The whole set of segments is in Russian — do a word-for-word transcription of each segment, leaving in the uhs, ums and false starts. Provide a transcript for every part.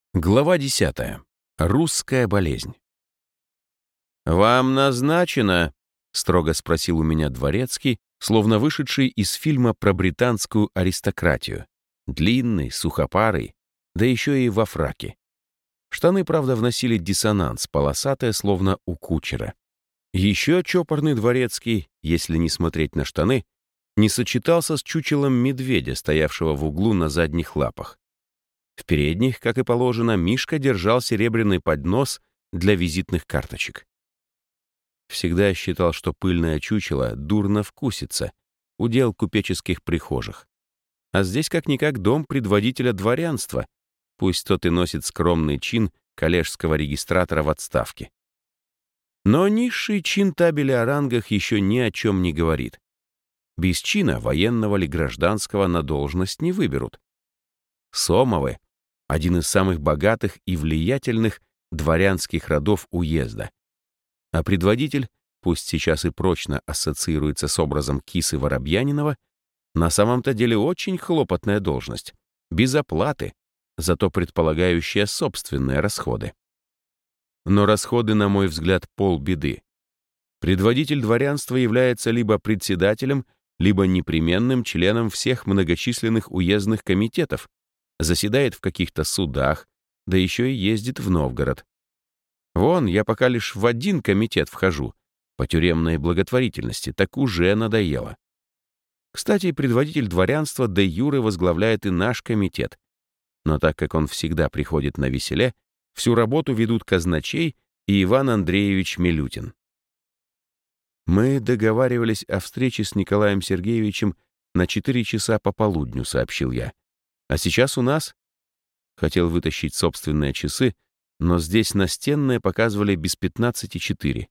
Глава десятая. Русская болезнь. «Вам назначено?» — строго спросил у меня дворецкий, словно вышедший из фильма про британскую аристократию. Длинный, сухопарый, да еще и во фраке. Штаны, правда, вносили диссонанс, полосатые, словно у кучера. Еще чопорный дворецкий, если не смотреть на штаны, не сочетался с чучелом медведя, стоявшего в углу на задних лапах. В передних, как и положено, Мишка держал серебряный поднос для визитных карточек. Всегда я считал, что пыльное чучело дурно вкусится, удел купеческих прихожих. А здесь как-никак дом предводителя дворянства, пусть тот и носит скромный чин коллежского регистратора в отставке. Но низший чин табели о рангах еще ни о чем не говорит. Без чина, военного или гражданского, на должность не выберут. Сомовы — один из самых богатых и влиятельных дворянских родов уезда. А предводитель, пусть сейчас и прочно ассоциируется с образом кисы Воробьянинова, на самом-то деле очень хлопотная должность, без оплаты, зато предполагающая собственные расходы. Но расходы, на мой взгляд, полбеды. Предводитель дворянства является либо председателем, либо непременным членом всех многочисленных уездных комитетов, заседает в каких-то судах, да еще и ездит в Новгород. Вон, я пока лишь в один комитет вхожу, по тюремной благотворительности, так уже надоело. Кстати, предводитель дворянства де юре возглавляет и наш комитет, но так как он всегда приходит на веселе, всю работу ведут казначей и Иван Андреевич Милютин. Мы договаривались о встрече с Николаем Сергеевичем на четыре часа по полудню, сообщил я. А сейчас у нас... Хотел вытащить собственные часы, но здесь настенные показывали без пятнадцати четыре.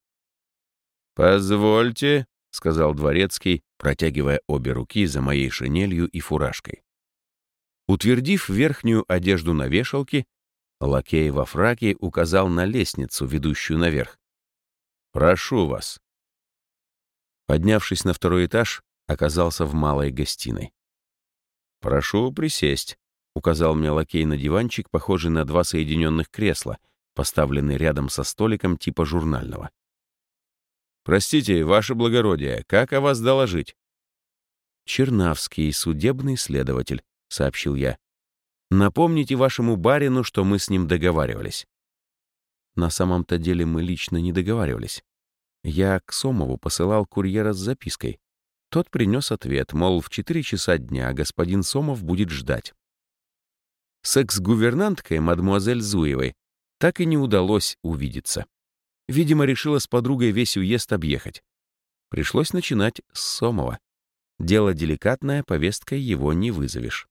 «Позвольте», — сказал дворецкий, протягивая обе руки за моей шинелью и фуражкой. Утвердив верхнюю одежду на вешалке, лакей во фраке указал на лестницу, ведущую наверх. «Прошу вас». Поднявшись на второй этаж, оказался в малой гостиной. «Прошу присесть», — указал мне лакей на диванчик, похожий на два соединенных кресла, поставленный рядом со столиком типа журнального. «Простите, ваше благородие, как о вас доложить?» «Чернавский, судебный следователь», — сообщил я. «Напомните вашему барину, что мы с ним договаривались». На самом-то деле мы лично не договаривались. Я к Сомову посылал курьера с запиской. Тот принес ответ, мол, в четыре часа дня господин Сомов будет ждать. С экс-гувернанткой, мадмуазель Зуевой, так и не удалось увидеться. Видимо, решила с подругой весь уезд объехать. Пришлось начинать с Сомова. Дело деликатное, повесткой его не вызовешь.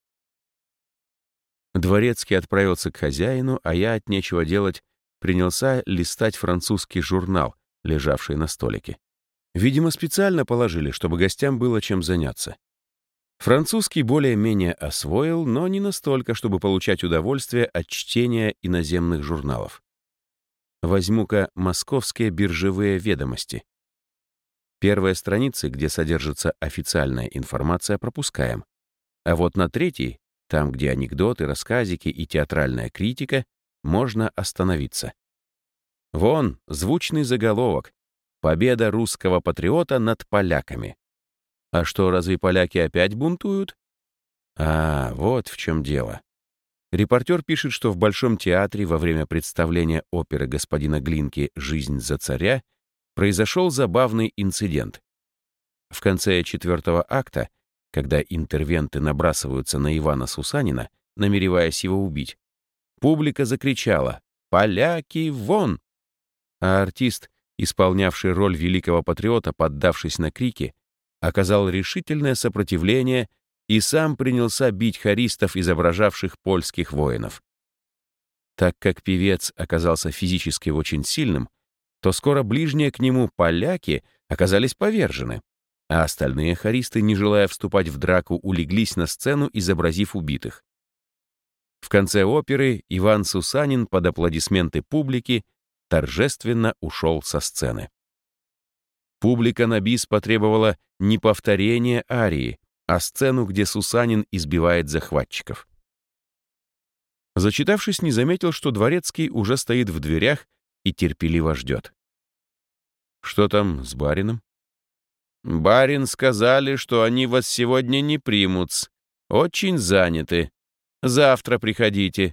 Дворецкий отправился к хозяину, а я от нечего делать принялся листать французский журнал, лежавший на столике. Видимо, специально положили, чтобы гостям было чем заняться. Французский более-менее освоил, но не настолько, чтобы получать удовольствие от чтения иноземных журналов. Возьму-ка «Московские биржевые ведомости». Первые страницы, где содержится официальная информация, пропускаем. А вот на третьей, там, где анекдоты, рассказики и театральная критика, можно остановиться. Вон, звучный заголовок: «Победа русского патриота над поляками». А что, разве поляки опять бунтуют? А, вот в чем дело. Репортер пишет, что в Большом театре во время представления оперы господина Глинки «Жизнь за царя» произошел забавный инцидент. В конце четвертого акта, когда интервенты набрасываются на Ивана Сусанина, намереваясь его убить, публика закричала «Поляки, вон!», а артист, исполнявший роль великого патриота, поддавшись на крики, оказал решительное сопротивление и сам принялся бить хористов, изображавших польских воинов. Так как певец оказался физически очень сильным, то скоро ближние к нему поляки оказались повержены, а остальные хористы, не желая вступать в драку, улеглись на сцену, изобразив убитых. В конце оперы Иван Сусанин под аплодисменты публики торжественно ушел со сцены. Публика на бис потребовала не повторения арии, а сцену, где Сусанин избивает захватчиков. Зачитавшись, не заметил, что дворецкий уже стоит в дверях и терпеливо ждет. «Что там с барином?» «Барин сказали, что они вас сегодня не примут. Очень заняты. Завтра приходите».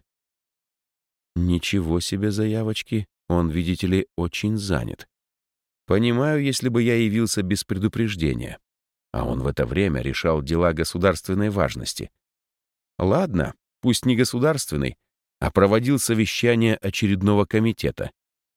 «Ничего себе заявочки. Он, видите ли, очень занят. Понимаю, если бы я явился без предупреждения. А он в это время решал дела государственной важности. Ладно, пусть не государственный, а проводил совещание очередного комитета.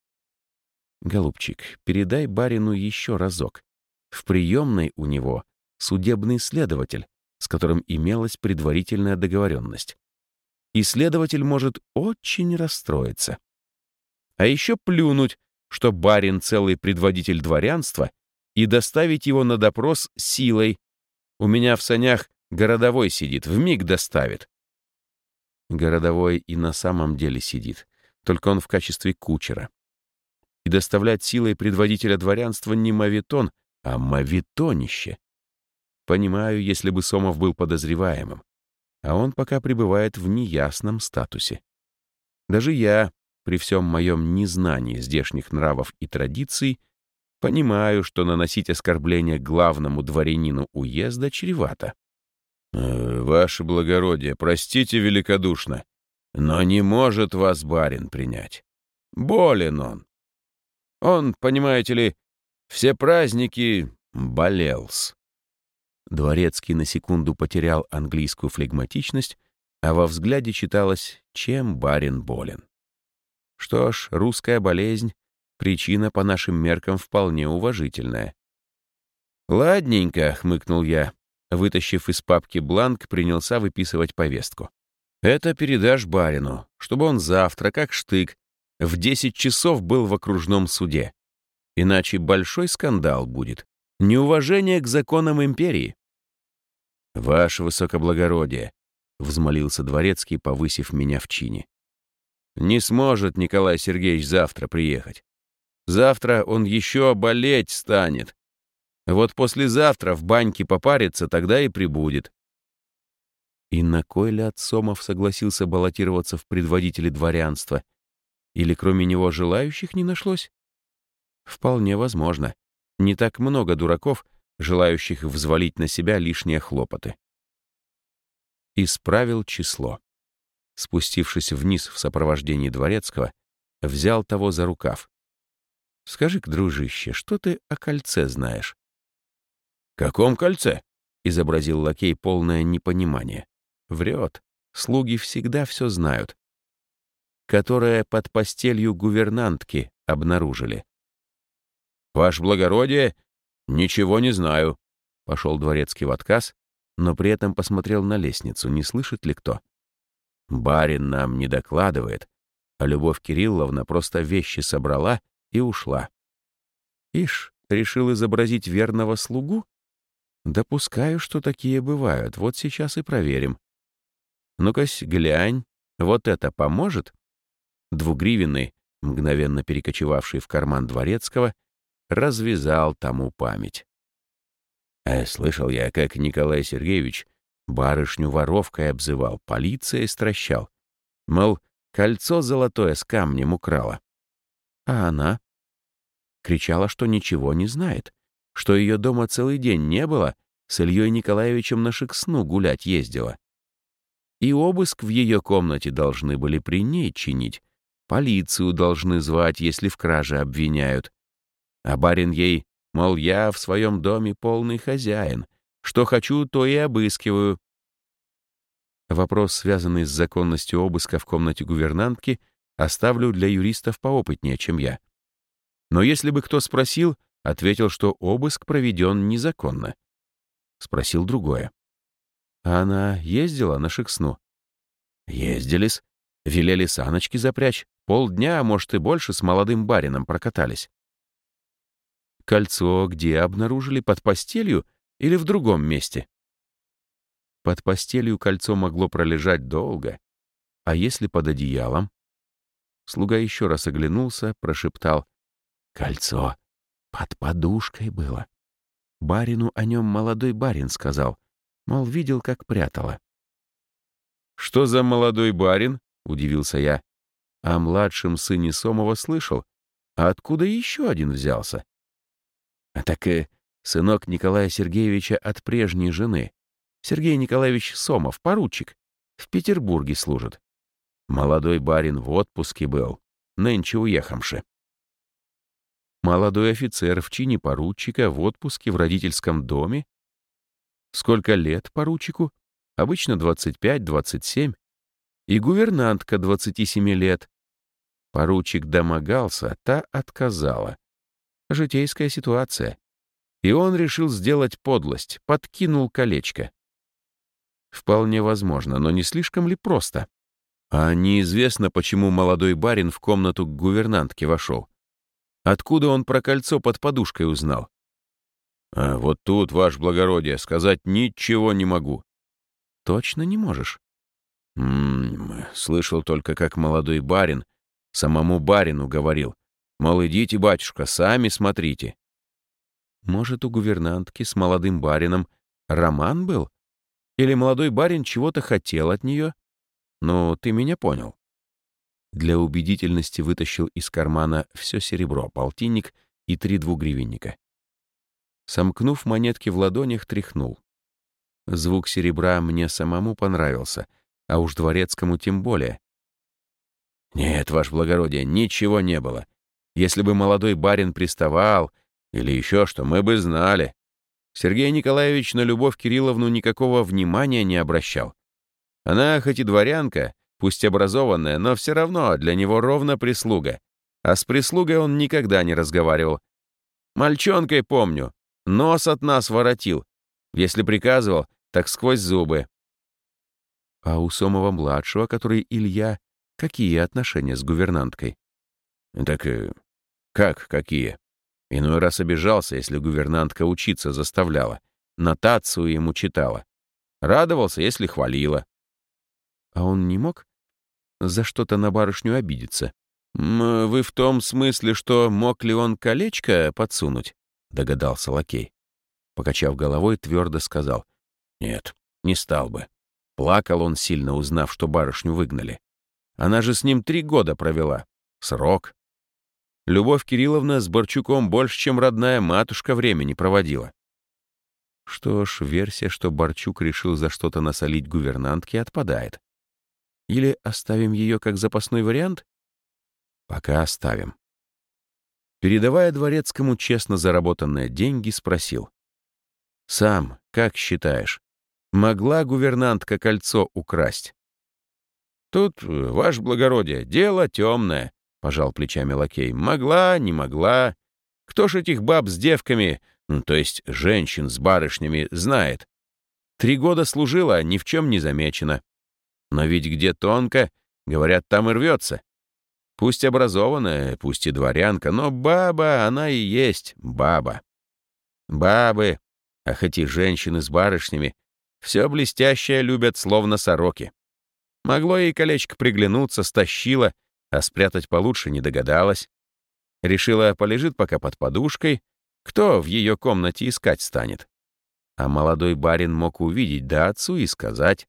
Голубчик, передай барину еще разок. В приемной у него судебный следователь, с которым имелась предварительная договоренность. И следователь может очень расстроиться. А еще плюнуть, что барин целый предводитель дворянства, и доставить его на допрос силой. У меня в санях городовой сидит, вмиг доставит. Городовой и на самом деле сидит, только он в качестве кучера. И доставлять силой предводителя дворянства не мавитон, а мавитонище. Понимаю, если бы Сомов был подозреваемым, а он пока пребывает в неясном статусе. Даже я, при всем моем незнании здешних нравов и традиций, понимаю, что наносить оскорбление главному дворянину уезда чревато. «Э, «Ваше благородие, простите великодушно, но не может вас барин принять. Болен он. Он, понимаете ли, все праздники болел-с». Дворецкий на секунду потерял английскую флегматичность, а во взгляде читалось «чем барин болен». Что ж, русская болезнь — причина по нашим меркам вполне уважительная. «Ладненько», — хмыкнул я, вытащив из папки бланк, принялся выписывать повестку. «Это передашь барину, чтобы он завтра, как штык, в десять часов был в окружном суде. Иначе большой скандал будет. Неуважение к законам империи». «Ваше высокоблагородие», — взмолился дворецкий, повысив меня в чине. «Не сможет Николай Сергеевич завтра приехать. Завтра он еще болеть станет. Вот послезавтра в баньке попарится, тогда и прибудет». И на кой ляд Сомов согласился баллотироваться в предводители дворянства? Или кроме него желающих не нашлось? Вполне возможно. Не так много дураков, желающих взвалить на себя лишние хлопоты. Исправил число. Спустившись вниз в сопровождении дворецкого, взял того за рукав. «Скажи-ка, дружище, что ты о кольце знаешь?» «Каком кольце?» — изобразил лакей полное непонимание. «Врет. Слуги всегда все знают». «Которое под постелью гувернантки обнаружили». «Ваше благородие, ничего не знаю», — пошел дворецкий в отказ, но при этом посмотрел на лестницу, не слышит ли кто. «Барин нам не докладывает, а Любовь Кирилловна просто вещи собрала и ушла». Ишь, решил изобразить верного слугу? Допускаю, что такие бывают, вот сейчас и проверим. Ну-кась, глянь, вот это поможет? Двугривенный, мгновенно перекочевавший в карман дворецкого, развязал тому память. А слышал я, как Николай Сергеевич барышню воровкой обзывал, полицией стращал. Мол, кольцо золотое с камнем украла. А она кричала, что ничего не знает, что ее дома целый день не было, с Ильей Николаевичем на Шексну гулять ездила. И обыск в ее комнате должны были при ней чинить, полицию должны звать, если в краже обвиняют. А барин ей, мол, я в своем доме полный хозяин, что хочу, то и обыскиваю. Вопрос, связанный с законностью обыска в комнате гувернантки, оставлю для юристов поопытнее, чем я. Но если бы кто спросил, ответил, что обыск проведен незаконно. Спросил другое. А она ездила на Шексну? Ездились. Велели саночки запрячь. Полдня, а может и больше, с молодым барином прокатались. Кольцо где обнаружили, под постелью или в другом месте? Под постелью кольцо могло пролежать долго. А если под одеялом? Слуга еще раз оглянулся, прошептал. Кольцо под подушкой было. Барину о нем молодой барин сказал. Мол, видел, как прятала. «Что за молодой барин?» — удивился я. О младшем сыне Сомова слышал. А откуда еще один взялся? А так и сынок Николая Сергеевича от прежней жены. Сергей Николаевич Сомов, поручик. В Петербурге служит. Молодой барин в отпуске был. Нынче уехавши. Молодой офицер в чине поручика в отпуске в родительском доме? Сколько лет поручику? Обычно двадцать пять — двадцать семь. И гувернантка двадцати семи лет. Поручик домогался, та отказала. Житейская ситуация. И он решил сделать подлость, подкинул колечко. Вполне возможно, но не слишком ли просто? А неизвестно, почему молодой барин в комнату к гувернантке вошел. Откуда он про кольцо под подушкой узнал? А вот тут, ваше благородие, сказать ничего не могу. Точно не можешь? М-м, слышал только, как молодой барин самому барину говорил, мол, идите, батюшка, сами смотрите. Может, у гувернантки с молодым барином роман был? Или молодой барин чего-то хотел от нее? Ну, ты меня понял. Для убедительности вытащил из кармана все серебро, полтинник и три двугривенника. Сомкнув монетки в ладонях, тряхнул. Звук серебра мне самому понравился, а уж дворецкому тем более. Нет, ваше благородие, ничего не было. Если бы молодой барин приставал или еще что, мы бы знали. Сергей Николаевич на Любовь Кирилловну никакого внимания не обращал. Она хоть и дворянка, пусть образованная, но все равно для него ровно прислуга. А с прислугой он никогда не разговаривал. Мальчонкой помню, нос от нас воротил. Если приказывал, так сквозь зубы. А у Сомова-младшего, который Илья, какие отношения с гувернанткой? Так э, как какие? Иной раз обижался, если гувернантка учиться заставляла. Нотацию ему читала. Радовался, если хвалила. А он не мог за что-то на барышню обидеться? М, «Вы в том смысле, что мог ли он колечко подсунуть?» — догадался лакей. Покачав головой, твердо сказал. «Нет, не стал бы». Плакал он сильно, узнав, что барышню выгнали. Она же с ним три года провела. Срок. Любовь Кирилловна с Борчуком больше, чем родная матушка, времени проводила. Что ж, версия, что Борчук решил за что-то насолить гувернантке, отпадает. Или оставим ее как запасной вариант? Пока оставим. Передавая дворецкому честно заработанные деньги, спросил. «Сам, как считаешь, могла гувернантка кольцо украсть?» «Тут, ваше благородие, дело темное», — пожал плечами лакей. «Могла, не могла. Кто ж этих баб с девками, ну, то есть женщин с барышнями, знает? Три года служила, ни в чем не замечена. Но ведь где тонко, говорят, там и рвется. Пусть образованная, пусть и дворянка, но баба, она и есть баба. Бабы, а хоть и женщины с барышнями, все блестящее любят, словно сороки. Могло ей колечко приглянуться, стащила, а спрятать получше не догадалась. Решила, полежит пока под подушкой, кто в ее комнате искать станет. А молодой барин мог увидеть, да отцу и сказать.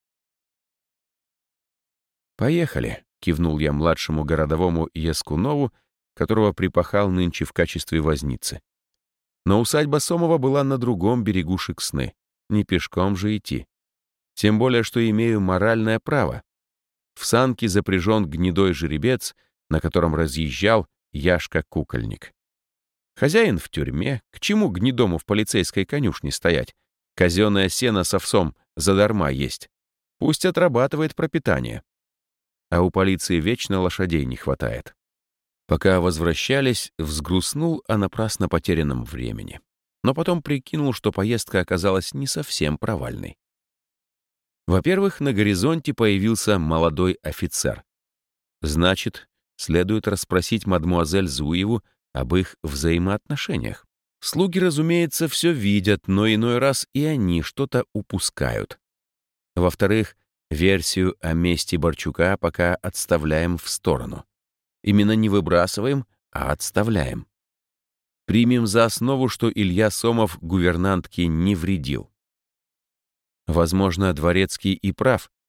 «Поехали», — кивнул я младшему городовому Яскунову, которого припахал нынче в качестве возницы. Но усадьба Сомова была на другом берегу Шексны, не пешком же идти. Тем более, что имею моральное право. В санке запряжен гнедой жеребец, на котором разъезжал Яшка-кукольник. Хозяин в тюрьме, к чему гнедому в полицейской конюшне стоять? Казенное сено с овсом задарма есть. Пусть отрабатывает пропитание. А у полиции вечно лошадей не хватает. Пока возвращались, взгрустнул о напрасно потерянном времени. Но потом прикинул, что поездка оказалась не совсем провальной. Во-первых, на горизонте появился молодой офицер. Значит, следует расспросить мадмуазель Зуеву об их взаимоотношениях. Слуги, разумеется, все видят, но иной раз и они что-то упускают. Во-вторых, версию о мести Борчука пока отставляем в сторону. Именно не выбрасываем, а отставляем. Примем за основу, что Илья Сомов гувернантке не вредил. Возможно, дворецкий и прав.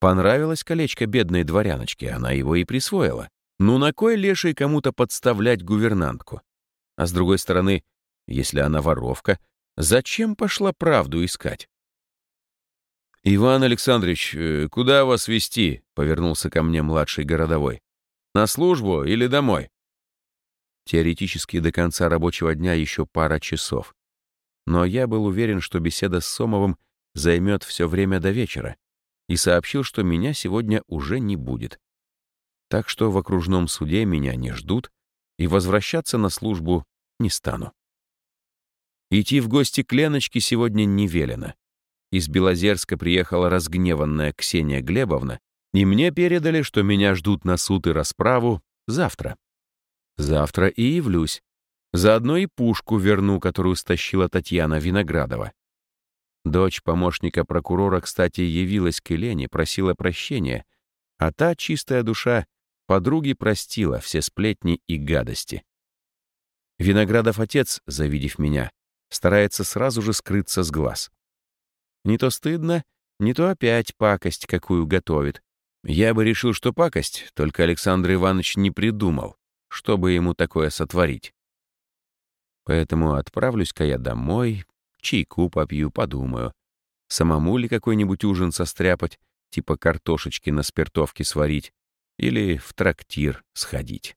Понравилось колечко бедной дворяночке, она его и присвоила. Ну на кой леший кому-то подставлять гувернантку? А с другой стороны, если она воровка, зачем пошла правду искать? «Иван Александрович, э, куда вас везти?» — повернулся ко мне младший городовой. «На службу или домой?» Теоретически до конца рабочего дня еще пара часов. Но я был уверен, что беседа с Сомовым займет все время до вечера, и сообщил, что меня сегодня уже не будет. Так что в окружном суде меня не ждут, и возвращаться на службу не стану. Идти в гости к Леночке сегодня не велено. Из Белозерска приехала разгневанная Ксения Глебовна, и мне передали, что меня ждут на суд и расправу завтра. Завтра и явлюсь. Заодно и пушку верну, которую стащила Татьяна Виноградова. Дочь помощника прокурора, кстати, явилась к Елене, просила прощения, а та, чистая душа, подруги простила все сплетни и гадости. Виноградов отец, завидев меня, старается сразу же скрыться с глаз. Не то стыдно, не то опять пакость какую готовит. Я бы решил, что пакость, только Александр Иванович не придумал, чтобы ему такое сотворить. Поэтому отправлюсь-ка я домой, чайку попью, подумаю, самому ли какой-нибудь ужин состряпать, типа картошечки на спиртовке сварить, или в трактир сходить.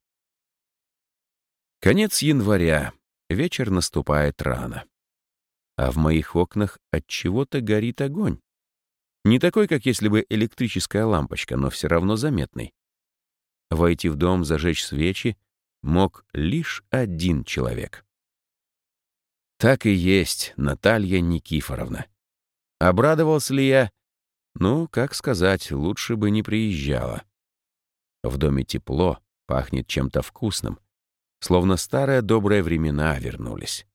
Конец января, вечер наступает рано. А в моих окнах от чего-то горит огонь. Не такой, как если бы электрическая лампочка, но все равно заметный. Войти в дом, зажечь свечи мог лишь один человек. Так и есть, Наталья Никифоровна. Обрадовался ли я? Ну, как сказать, лучше бы не приезжала. В доме тепло, пахнет чем-то вкусным, словно старые добрые времена вернулись.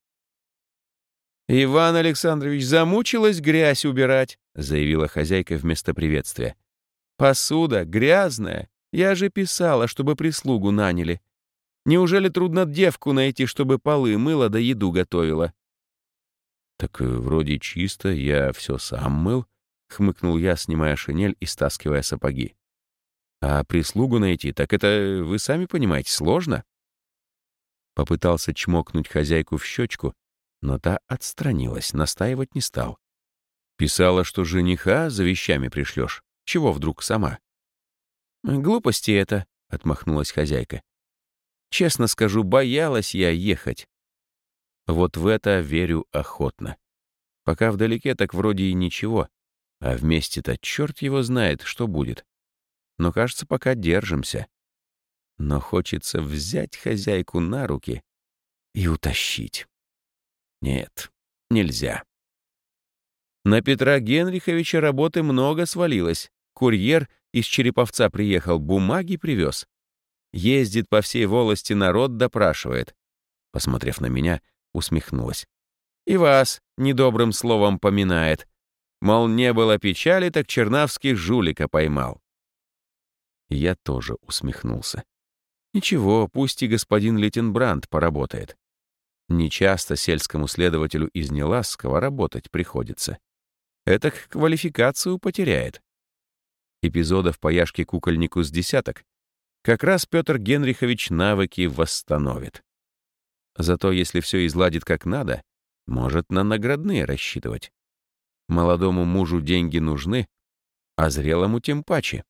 «Иван Александрович, замучилась грязь убирать», — заявила хозяйка вместо приветствия. «Посуда грязная. Я же писала, чтобы прислугу наняли. Неужели трудно девку найти, чтобы полы мыла да еду готовила?» «Так э, вроде чисто, я все сам мыл», — хмыкнул я, снимая шинель и стаскивая сапоги. «А прислугу найти, так это, вы сами понимаете, сложно?» Попытался чмокнуть хозяйку в щечку, но та отстранилась, настаивать не стал. Писала, что жениха за вещами пришлешь. Чего вдруг сама? «Глупости это», — отмахнулась хозяйка. «Честно скажу, боялась я ехать». Вот в это верю охотно. Пока вдалеке, так вроде и ничего, а вместе-то черт его знает, что будет. Но, кажется, пока держимся. Но хочется взять хозяйку на руки и утащить. Нет, нельзя. На Петра Генриховича работы много свалилось. Курьер из Череповца приехал, бумаги привез. Ездит по всей волости, народ допрашивает. Посмотрев на меня, усмехнулась. И вас недобрым словом поминает. Мол, не было печали, так Чернавский жулика поймал. Я тоже усмехнулся. Ничего, пусть и господин Лейтенбранд поработает. Нечасто сельскому следователю из Неласского работать приходится. Этак квалификацию потеряет. Эпизодов по Яшке-кукольнику с десяток. Как раз Петр Генрихович навыки восстановит. Зато если все изладит как надо, может на наградные рассчитывать. Молодому мужу деньги нужны, а зрелому тем паче.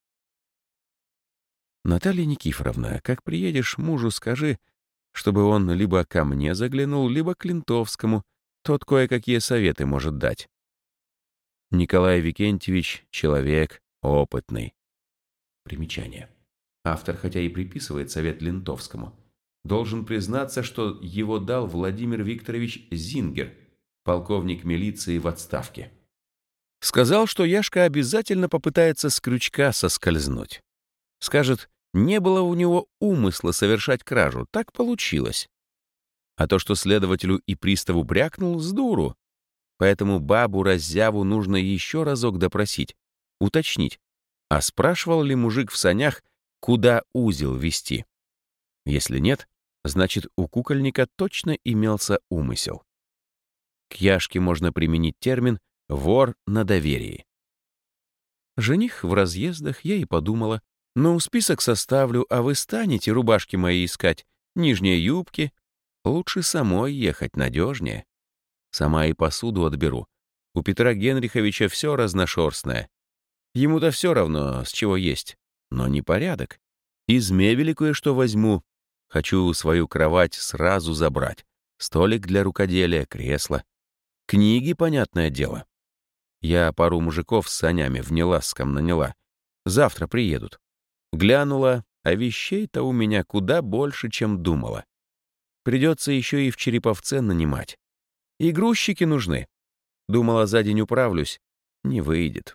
Наталья Никифоровна, как приедешь, мужу скажи, чтобы он либо ко мне заглянул, либо к Лентовскому, тот кое-какие советы может дать. Николай Викентьевич — человек опытный. Примечание. Автор, хотя и приписывает совет Лентовскому, должен признаться, что его дал Владимир Викторович Зингер, полковник милиции в отставке. Сказал, что Яшка обязательно попытается с крючка соскользнуть. Скажет, не было у него умысла совершать кражу, так получилось. А то, что следователю и приставу брякнул, с дуру. Поэтому бабу-раззяву нужно еще разок допросить, уточнить, а спрашивал ли мужик в санях, куда узел вести. Если нет, значит, у кукольника точно имелся умысел. К Яшке можно применить термин «вор на доверии». Жених в разъездах, я и подумала. Ну, список составлю, а вы станете рубашки мои искать, нижние юбки. Лучше самой ехать, надежнее. Сама и посуду отберу. У Петра Генриховича все разношерстное. Ему-то все равно, с чего есть. Но не порядок. Из мебели кое-что возьму. Хочу свою кровать сразу забрать. Столик для рукоделия, кресло. Книги, понятное дело. Я пару мужиков с санями в Неласском наняла. Завтра приедут. Глянула, а вещей-то у меня куда больше, чем думала. Придется еще и в Череповце нанимать. И грузчики нужны. Думала, за день управлюсь. Не выйдет.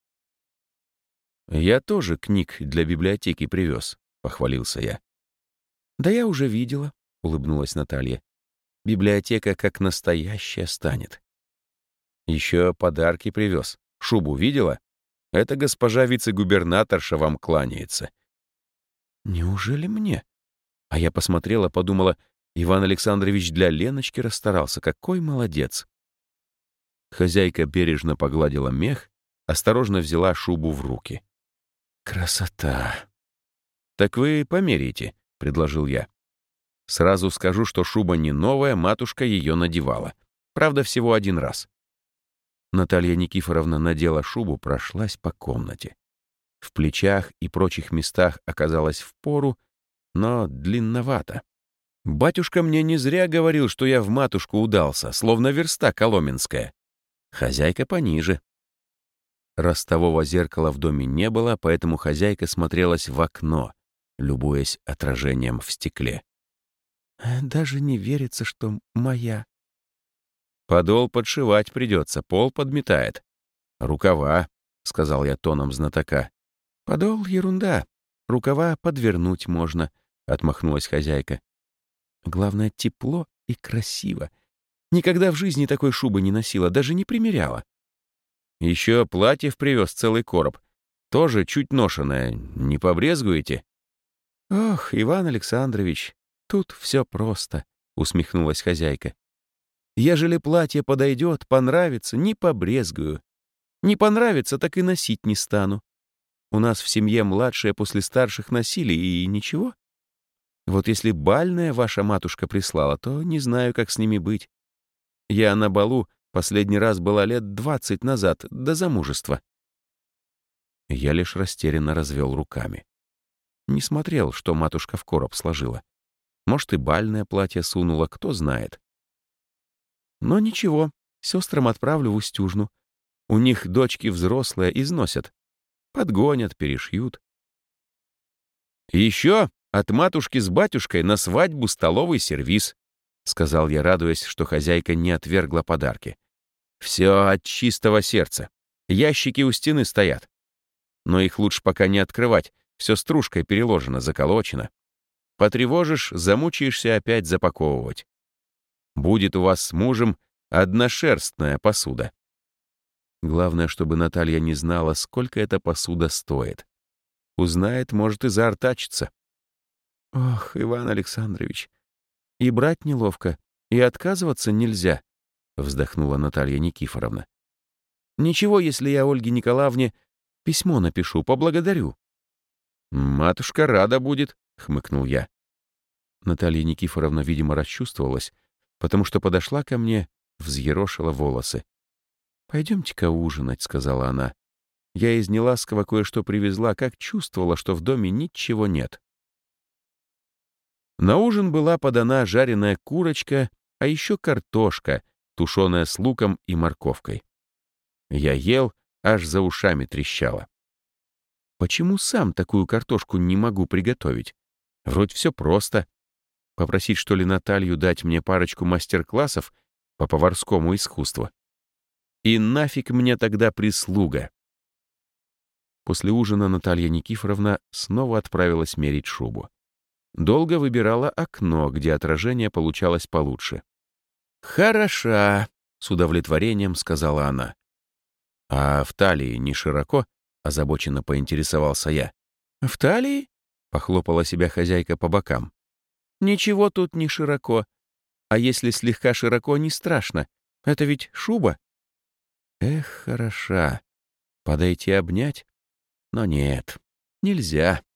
«Я тоже книг для библиотеки привез», — похвалился я. «Да я уже видела», — улыбнулась Наталья. «Библиотека как настоящая станет». «Еще подарки привез. Шубу видела? Это госпожа вице-губернаторша вам кланяется». «Неужели мне?» А я посмотрела, подумала, Иван Александрович для Леночки расстарался. Какой молодец. Хозяйка бережно погладила мех, осторожно взяла шубу в руки. «Красота!» «Так вы померяйте», — предложил я. «Сразу скажу, что шуба не новая, матушка ее надевала. Правда, всего один раз». Наталья Никифоровна надела шубу, прошлась по комнате. В плечах и прочих местах оказалась впору, но длинновато. Батюшка мне не зря говорил, что я в матушку удался, словно верста коломенская. Хозяйка пониже. Ростового зеркала в доме не было, поэтому хозяйка смотрелась в окно, любуясь отражением в стекле. «Даже не верится, что моя». «Подол подшивать придется, пол подметает. Рукава», — сказал я тоном знатока. «Подол — ерунда. Рукава подвернуть можно», — отмахнулась хозяйка. «Главное, тепло и красиво. Никогда в жизни такой шубы не носила, даже не примеряла». Еще платьев привез целый короб. Тоже чуть ношеное. Не побрезгуете? «Ох, Иван Александрович, тут все просто», — усмехнулась хозяйка. «Ежели платье подойдет, понравится, не побрезгую. Не понравится, так и носить не стану. У нас в семье младшие после старших носили, и ничего. Вот если бальная ваша матушка прислала, то не знаю, как с ними быть. Я на балу последний раз была лет двадцать назад, до замужества». Я лишь растерянно развел руками. Не смотрел, что матушка в короб сложила. Может, и бальное платье сунула, кто знает. Но ничего, сестрам отправлю в Устюжну. У них дочки взрослые износят. Подгонят, перешьют. «Еще от матушки с батюшкой на свадьбу столовый сервиз», — сказал я, радуясь, что хозяйка не отвергла подарки. «Все от чистого сердца. Ящики у стены стоят. Но их лучше пока не открывать, все стружкой переложено, заколочено. Потревожишь, замучаешься опять запаковывать. Будет у вас с мужем одношерстная посуда». Главное, чтобы Наталья не знала, сколько эта посуда стоит. Узнает, может и заортачиться. «Ох, Иван Александрович, и брать неловко, и отказываться нельзя», — вздохнула Наталья Никифоровна. «Ничего, если я Ольге Николаевне письмо напишу, поблагодарю». «Матушка рада будет», — хмыкнул я. Наталья Никифоровна, видимо, расчувствовалась, потому что подошла ко мне, взъерошила волосы. «Пойдемте-ка ужинать», — сказала она. «Я из Неласского кое-что привезла, как чувствовала, что в доме ничего нет». На ужин была подана жареная курочка, а еще картошка, тушеная с луком и морковкой. Я ел, аж за ушами трещало. Почему сам такую картошку не могу приготовить? Вроде все просто. Попросить, что ли, Наталью дать мне парочку мастер-классов по поварскому искусству? И нафиг мне тогда прислуга? После ужина Наталья Никифоровна снова отправилась мерить шубу. Долго выбирала окно, где отражение получалось получше. «Хороша», — с удовлетворением сказала она. «А в талии не широко?» — озабоченно поинтересовался я. «В талии?» — похлопала себя хозяйка по бокам. «Ничего тут не широко. А если слегка широко, не страшно. Это ведь шуба». «Эх, хороша. Подойти обнять? Но нет, нельзя.